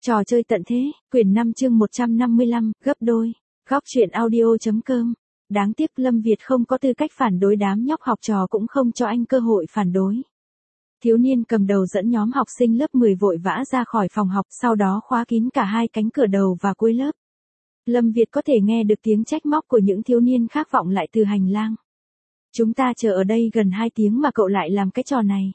Trò chơi tận thế, quyển 5 chương 155, gấp đôi. Góc truyện audio.com. Đáng tiếc Lâm Việt không có tư cách phản đối, đám nhóc học trò cũng không cho anh cơ hội phản đối. Thiếu niên cầm đầu dẫn nhóm học sinh lớp 10 vội vã ra khỏi phòng học, sau đó khóa kín cả hai cánh cửa đầu và cuối lớp. Lâm Việt có thể nghe được tiếng trách móc của những thiếu niên khác vọng lại từ hành lang. Chúng ta chờ ở đây gần 2 tiếng mà cậu lại làm cái trò này.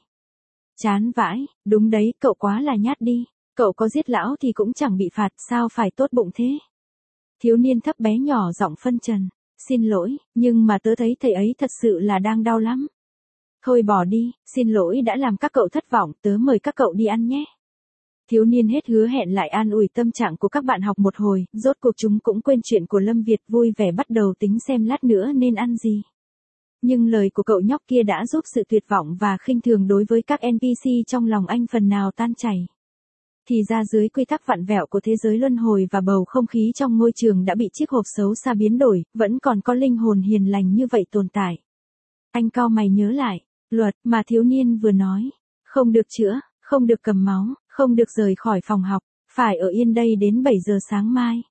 Chán vãi, đúng đấy, cậu quá là nhát đi. Cậu có giết lão thì cũng chẳng bị phạt, sao phải tốt bụng thế? Thiếu niên thấp bé nhỏ giọng phân trần. Xin lỗi, nhưng mà tớ thấy thầy ấy thật sự là đang đau lắm. Thôi bỏ đi, xin lỗi đã làm các cậu thất vọng, tớ mời các cậu đi ăn nhé. Thiếu niên hết hứa hẹn lại an ủi tâm trạng của các bạn học một hồi, rốt cuộc chúng cũng quên chuyện của Lâm Việt, vui vẻ bắt đầu tính xem lát nữa nên ăn gì. Nhưng lời của cậu nhóc kia đã giúp sự tuyệt vọng và khinh thường đối với các NPC trong lòng anh phần nào tan chảy. Thì ra dưới quy tắc vặn vẹo của thế giới luân hồi và bầu không khí trong ngôi trường đã bị chiếc hộp xấu xa biến đổi, vẫn còn có linh hồn hiền lành như vậy tồn tại. Anh cau mày nhớ lại, luật mà thiếu niên vừa nói, không được chữa, không được cầm máu, không được rời khỏi phòng học, phải ở yên đây đến 7 giờ sáng mai.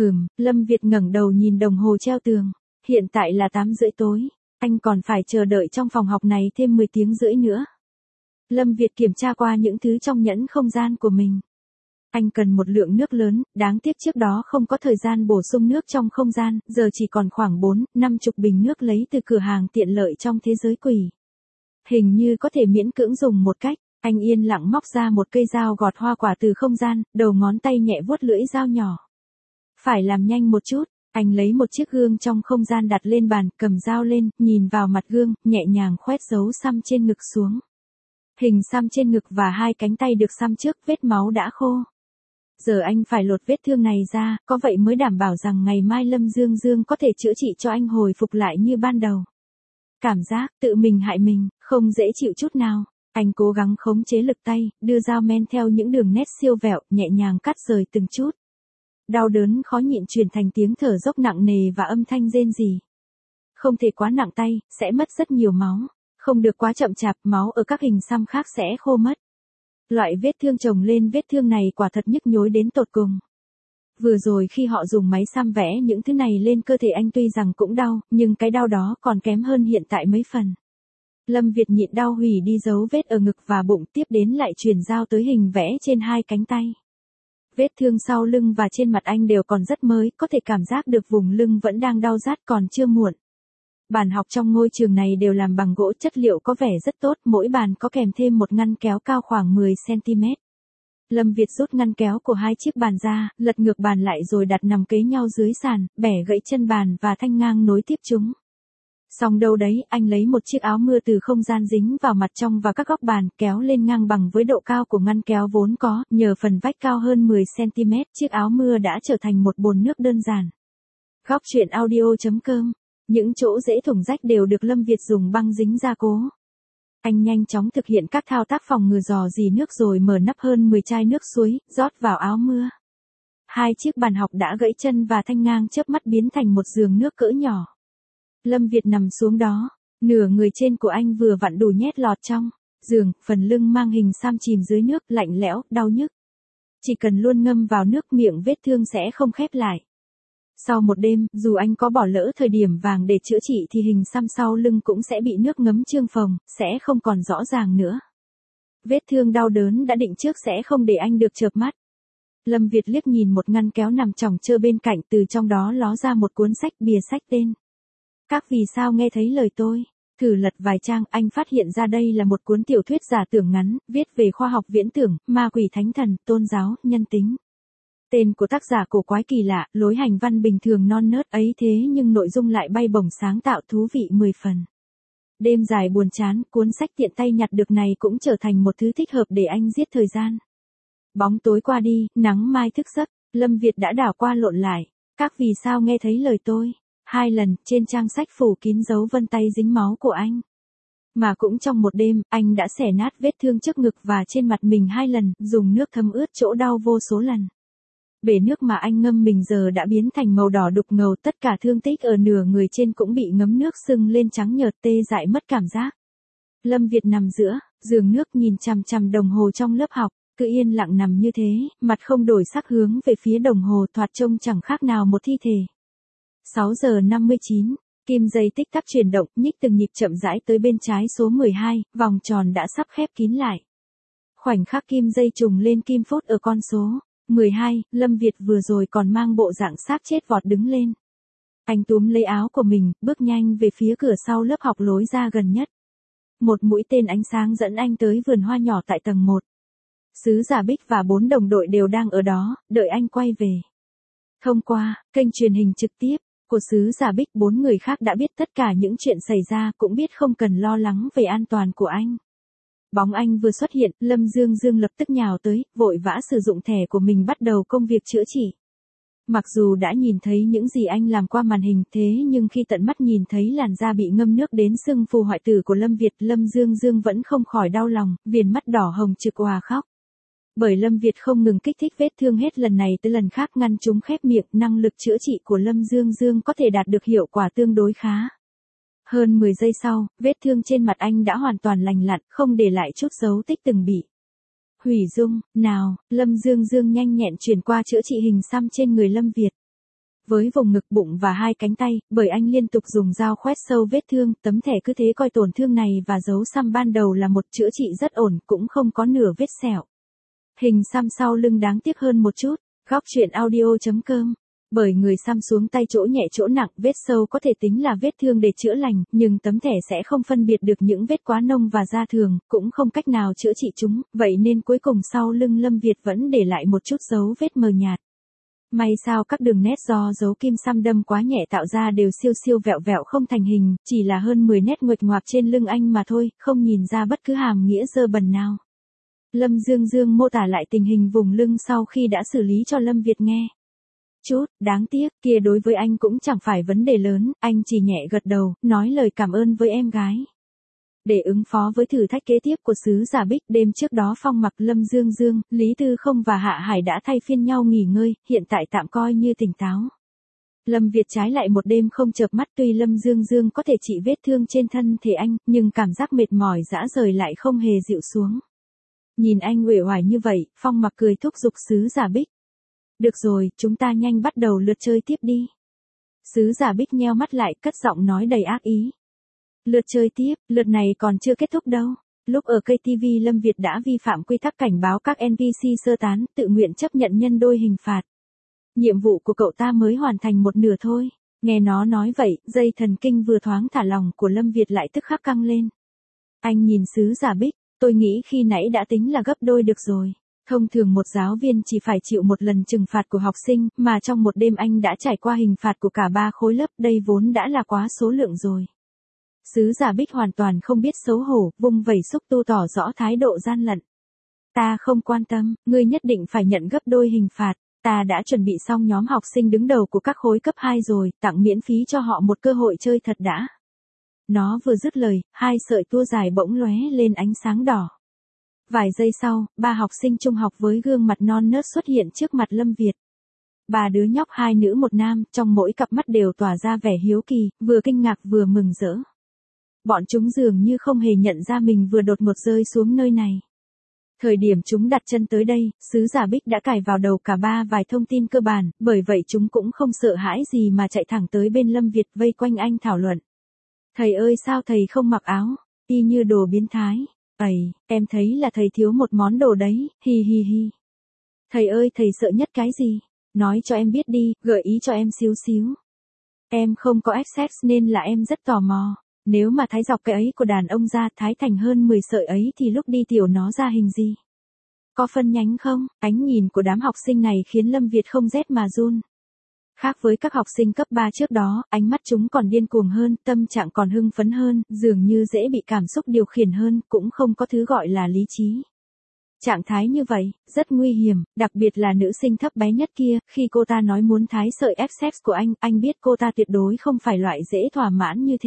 Lâm Việt ngẩng đầu nhìn đồng hồ treo tường, hiện tại là 8 rưỡi tối, anh còn phải chờ đợi trong phòng học này thêm 10 tiếng rưỡi nữa. Lâm Việt kiểm tra qua những thứ trong nhẫn không gian của mình. Anh cần một lượng nước lớn, đáng tiếc trước đó không có thời gian bổ sung nước trong không gian, giờ chỉ còn khoảng 4-50 bình nước lấy từ cửa hàng tiện lợi trong thế giới quỷ. Hình như có thể miễn cưỡng dùng một cách, anh yên lặng móc ra một cây dao gọt hoa quả từ không gian, đầu ngón tay nhẹ vuốt lưỡi dao nhỏ. Phải làm nhanh một chút, anh lấy một chiếc gương trong không gian đặt lên bàn, cầm dao lên, nhìn vào mặt gương, nhẹ nhàng khoét dấu xăm trên ngực xuống. Hình xăm trên ngực và hai cánh tay được xăm trước, vết máu đã khô. Giờ anh phải lột vết thương này ra, có vậy mới đảm bảo rằng ngày mai Lâm Dương Dương có thể chữa trị cho anh hồi phục lại như ban đầu. Cảm giác tự mình hại mình, không dễ chịu chút nào. Anh cố gắng khống chế lực tay, đưa dao men theo những đường nét siêu vẹo, nhẹ nhàng cắt rời từng chút. Đau đớn khó nhịn chuyển thành tiếng thở dốc nặng nề và âm thanh rên rỉ. Không thể quá nặng tay, sẽ mất rất nhiều máu. Không được quá chậm chạp, máu ở các hình xăm khác sẽ khô mất. Loại vết thương chồng lên vết thương này quả thật nhức nhối đến tột cùng. Vừa rồi khi họ dùng máy xăm vẽ những thứ này lên cơ thể anh tuy rằng cũng đau, nhưng cái đau đó còn kém hơn hiện tại mấy phần. Lâm Việt nhịn đau hủy đi dấu vết ở ngực và bụng, tiếp đến lại chuyển dao tới hình vẽ trên hai cánh tay. Vết thương sau lưng và trên mặt anh đều còn rất mới, có thể cảm giác được vùng lưng vẫn đang đau rát, còn chưa muộn. Bàn học trong ngôi trường này đều làm bằng gỗ, chất liệu có vẻ rất tốt, mỗi bàn có kèm thêm một ngăn kéo cao khoảng 10 cm. Lâm Việt rút ngăn kéo của hai chiếc bàn ra, lật ngược bàn lại rồi đặt nằm kế nhau dưới sàn, bẻ gãy chân bàn và thanh ngang nối tiếp chúng. Xong đâu đấy, anh lấy một chiếc áo mưa từ không gian dính vào mặt trong và các góc bàn, kéo lên ngang bằng với độ cao của ngăn kéo vốn có, nhờ phần vách cao hơn 10 cm, chiếc áo mưa đã trở thành một bồn nước đơn giản. Góc truyện audio.com. Những chỗ dễ thủng rách đều được Lâm Việt dùng băng dính gia cố. Anh nhanh chóng thực hiện các thao tác phòng ngừa rò rỉ nước rồi mở nắp hơn 10 chai nước suối, rót vào áo mưa. Hai chiếc bàn học đã gãy chân và thanh ngang chớp mắt biến thành một giường nước cỡ nhỏ. Lâm Việt nằm xuống đó, nửa người trên của anh vừa vặn đủ nhét lọt trong giường, phần lưng mang hình xăm chìm dưới nước, lạnh lẽo, đau nhức. Chỉ cần luôn ngâm vào nước, miệng vết thương sẽ không khép lại. Sau một đêm, dù anh có bỏ lỡ thời điểm vàng để chữa trị thì hình xăm sau lưng cũng sẽ bị nước ngấm trương phồng, sẽ không còn rõ ràng nữa. Vết thương đau đớn đã định trước sẽ không để anh được chợp mắt. Lâm Việt liếc nhìn một ngăn kéo nằm chồng chơ bên cạnh, từ trong đó ló ra một cuốn sách, bìa sách tên Các vì sao nghe thấy lời tôi. Thử lật vài trang, anh phát hiện ra đây là một cuốn tiểu thuyết giả tưởng ngắn, viết về khoa học viễn tưởng, ma quỷ thánh thần, tôn giáo, nhân tính. Tên của tác giả cổ quái kỳ lạ, lối hành văn bình thường non nớt ấy thế nhưng nội dung lại bay bổng sáng tạo, thú vị 10 phần. Đêm dài buồn chán, cuốn sách tiện tay nhặt được này cũng trở thành một thứ thích hợp để anh giết thời gian. Bóng tối qua đi, nắng mai thức giấc, Lâm Việt đã đảo qua lộn lại. Các vì sao nghe thấy lời tôi. 2 lần, trên trang sách phủ kín dấu vân tay dính máu của anh. Mà cũng trong một đêm, anh đã xẻ nát vết thương trước ngực và trên mặt mình 2 lần, dùng nước thấm ướt chỗ đau vô số lần. Bể nước mà anh ngâm mình giờ đã biến thành màu đỏ đục ngầu, tất cả thương tích ở nửa người trên cũng bị ngấm nước sưng lên trắng nhợt, tê dại mất cảm giác. Lâm Việt nằm giữa giường nước nhìn chằm chằm đồng hồ trong lớp học, cứ yên lặng nằm như thế, mặt không đổi sắc hướng về phía đồng hồ thoạt trông chẳng khác nào một thi thể. 6 giờ 59, kim dây tích tắc chuyển động, nhích từng nhịp chậm rãi tới bên trái số 12, vòng tròn đã sắp khép kín lại. Khoảnh khắc kim dây trùng lên kim phút ở con số 12, Lâm Việt vừa rồi còn mang bộ dạng xác chết vọt đứng lên. Anh túm lấy áo của mình, bước nhanh về phía cửa sau lớp học lối ra gần nhất. Một mũi tên ánh sáng dẫn anh tới vườn hoa nhỏ tại tầng 1. Sứ Giả Bích và 4 đồng đội đều đang ở đó, đợi anh quay về. Thông qua kênh truyền hình trực tiếp của Sứ Giả Bích, 4 người khác đã biết tất cả những chuyện xảy ra, cũng biết không cần lo lắng về an toàn của anh. Bóng anh vừa xuất hiện, Lâm Dương Dương lập tức nhào tới, vội vã sử dụng thẻ của mình bắt đầu công việc chữa trị. Mặc dù đã nhìn thấy những gì anh làm qua màn hình, thế nhưng khi tận mắt nhìn thấy làn da bị ngâm nước đến sưng phù hoại tử của Lâm Việt, Lâm Dương Dương vẫn không khỏi đau lòng, viền mắt đỏ hồng trực òa khóc. Bởi Lâm Việt không ngừng kích thích vết thương hết lần này tới lần khác ngăn chúng khép miệng, năng lực chữa trị của Lâm Dương Dương có thể đạt được hiệu quả tương đối khá. Hơn 10 giây sau, vết thương trên mặt anh đã hoàn toàn lành lặn, không để lại chút dấu tích từng bị hủy dung. Nào, Lâm Dương Dương nhanh nhẹn chuyển qua chữa trị hình xăm trên người Lâm Việt. Với vùng ngực, bụng và 2 cánh tay, bởi anh liên tục dùng dao khoét sâu vết thương, tấm thẻ cứ thế coi tổn thương này và dấu xăm ban đầu là một chữa trị rất ổn, cũng không có nửa vết sẹo. Hình xăm sau lưng đáng tiếc hơn một chút. Góc truyện audio.com. Bởi người xăm xuống tay chỗ nhẹ chỗ nặng, vết sâu có thể tính là vết thương để chữa lành, nhưng tấm thẻ sẽ không phân biệt được những vết quá nông và da thường, cũng không cách nào chữa trị chúng, vậy nên cuối cùng sau lưng Lâm Việt vẫn để lại một chút dấu vết mờ nhạt. May sao các đường nét do dấu kim xăm đâm quá nhẹ tạo ra đều siêu siêu vẹo vẹo không thành hình, chỉ là hơn 10 nét nguệch ngoạc trên lưng anh mà thôi, không nhìn ra bất cứ hàm nghĩa dơ bẩn nào. Lâm Dương Dương mô tả lại tình hình vùng lưng sau khi đã xử lý cho Lâm Việt nghe. Chút, đáng tiếc, kia đối với anh cũng chẳng phải vấn đề lớn, anh chỉ nhẹ gật đầu, nói lời cảm ơn với em gái. Để ứng phó với thử thách kế tiếp của Sứ Giả Bích, đêm trước đó Phong Mặc, Lâm Dương Dương, Lý Tư Không và Hạ Hải đã thay phiên nhau nghỉ ngơi, hiện tại tạm coi như tỉnh táo. Lâm Việt trái lại một đêm không chợp mắt, tuy Lâm Dương Dương có thể trị vết thương trên thân thể anh, nhưng cảm giác mệt mỏi rã rời lại không hề dịu xuống. Nhìn anh uể oải như vậy, Phong Mặc cười thúc giục Sứ Giả Bích. Được rồi, chúng ta nhanh bắt đầu lượt chơi tiếp đi. Sứ Giả Bích nheo mắt lại, cất giọng nói đầy ác ý. Lượt chơi tiếp, lượt này còn chưa kết thúc đâu. Lúc ở cây TV Lâm Việt đã vi phạm quy tắc cảnh báo các NPC sơ tán, tự nguyện chấp nhận nhân đôi hình phạt. Nhiệm vụ của cậu ta mới hoàn thành một nửa thôi. Nghe nó nói vậy, dây thần kinh vừa thoáng thả lỏng của Lâm Việt lại tức khắc căng lên. Anh nhìn Sứ Giả Bích, tôi nghĩ khi nãy đã tính là gấp đôi được rồi. Thông thường một giáo viên chỉ phải chịu một lần trừng phạt của học sinh, mà trong một đêm anh đã trải qua hình phạt của cả 3 khối lớp, đây vốn đã là quá số lượng rồi. Sứ Giả Bích hoàn toàn không biết xấu hổ, vung vẩy xúc tu tỏ rõ thái độ gian lận. Ta không quan tâm, ngươi nhất định phải nhận gấp đôi hình phạt, ta đã chuẩn bị xong nhóm học sinh đứng đầu của các khối cấp 2 rồi, tặng miễn phí cho họ một cơ hội chơi thật đã. Nó vừa dứt lời, 2 sợi tua dài bỗng lóe lên ánh sáng đỏ. Vài giây sau, 3 học sinh trung học với gương mặt non nớt xuất hiện trước mặt Lâm Việt. 3 đứa nhóc 2 nữ 1 nam, trong mỗi cặp mắt đều tỏa ra vẻ hiếu kỳ, vừa kinh ngạc vừa mừng rỡ. Bọn chúng dường như không hề nhận ra mình vừa đột ngột rơi xuống nơi này. Thời điểm chúng đặt chân tới đây, Sứ Giả Bích đã cài vào đầu cả 3 vài thông tin cơ bản, bởi vậy chúng cũng không sợ hãi gì mà chạy thẳng tới bên Lâm Việt vây quanh anh thảo luận. Thầy ơi, sao thầy không mặc áo, y như đồ biến thái. Ây, em thấy là thầy thiếu một món đồ đấy, hi hi hi. Thầy ơi, thầy sợ nhất cái gì? Nói cho em biết đi, gợi ý cho em xíu xíu. Em không có access nên là em rất tò mò. Nếu mà thái dọc cái ấy của đàn ông ra, thái thành hơn 10 sợi ấy thì lúc đi tiểu nó ra hình gì? Có phân nhánh không? Ánh nhìn của đám học sinh này khiến Lâm Việt không rét mà run. Khác với các học sinh cấp 3 trước đó, ánh mắt chúng còn điên cuồng hơn, tâm trạng còn hưng phấn hơn, dường như dễ bị cảm xúc điều khiển hơn, cũng không có thứ gọi là lý trí. Trạng thái như vậy, rất nguy hiểm, đặc biệt là nữ sinh thấp bé nhất kia, khi cô ta nói muốn thái sợi access của anh biết cô ta tuyệt đối không phải loại dễ thỏa mãn như thế.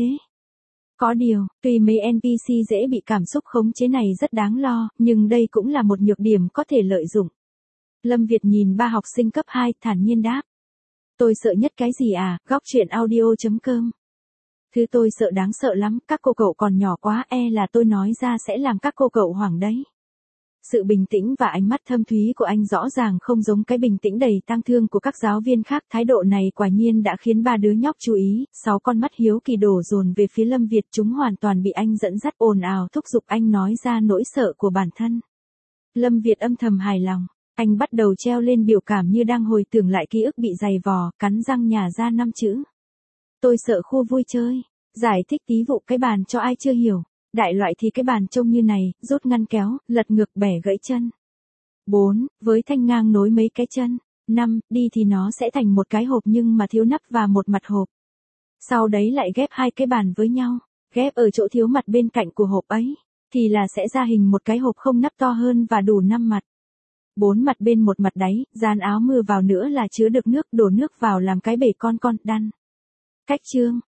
Có điều, tuy mấy NPC dễ bị cảm xúc khống chế này rất đáng lo, nhưng đây cũng là một nhược điểm có thể lợi dụng. Lâm Việt nhìn 3 học sinh cấp 2, thản nhiên đáp. Tôi sợ nhất cái gì à, góc truyện audio.com. Thứ tôi sợ đáng sợ lắm, các cô cậu còn nhỏ quá, là tôi nói ra sẽ làm các cô cậu hoảng đấy. Sự bình tĩnh và ánh mắt thâm thúy của anh rõ ràng không giống cái bình tĩnh đầy tang thương của các giáo viên khác. Thái độ này quả nhiên đã khiến ba đứa nhóc chú ý, 6 con mắt hiếu kỳ đổ dồn về phía Lâm Việt. Chúng hoàn toàn bị anh dẫn dắt, ồn ào thúc giục anh nói ra nỗi sợ của bản thân. Lâm Việt âm thầm hài lòng, anh bắt đầu treo lên biểu cảm như đang hồi tưởng lại ký ức bị dày vò, cắn răng nhả ra 5 chữ. Tôi sợ khu vui chơi. Giải thích tí vụ cái bàn cho ai chưa hiểu. Đại loại thì cái bàn trông như này, rút ngăn kéo, lật ngược bẻ gãy chân. 4. Với thanh ngang nối mấy cái chân. 5. Đi thì nó sẽ thành một cái hộp nhưng mà thiếu nắp và một mặt hộp. Sau đấy lại ghép hai cái bàn với nhau. Ghép ở chỗ thiếu mặt bên cạnh của hộp ấy, thì là sẽ ra hình một cái hộp không nắp to hơn và đủ 5 mặt. 4 mặt bên một mặt đáy, dán áo mưa vào nữa là chứa được nước, đổ nước vào làm cái bể con đan. Cách chương.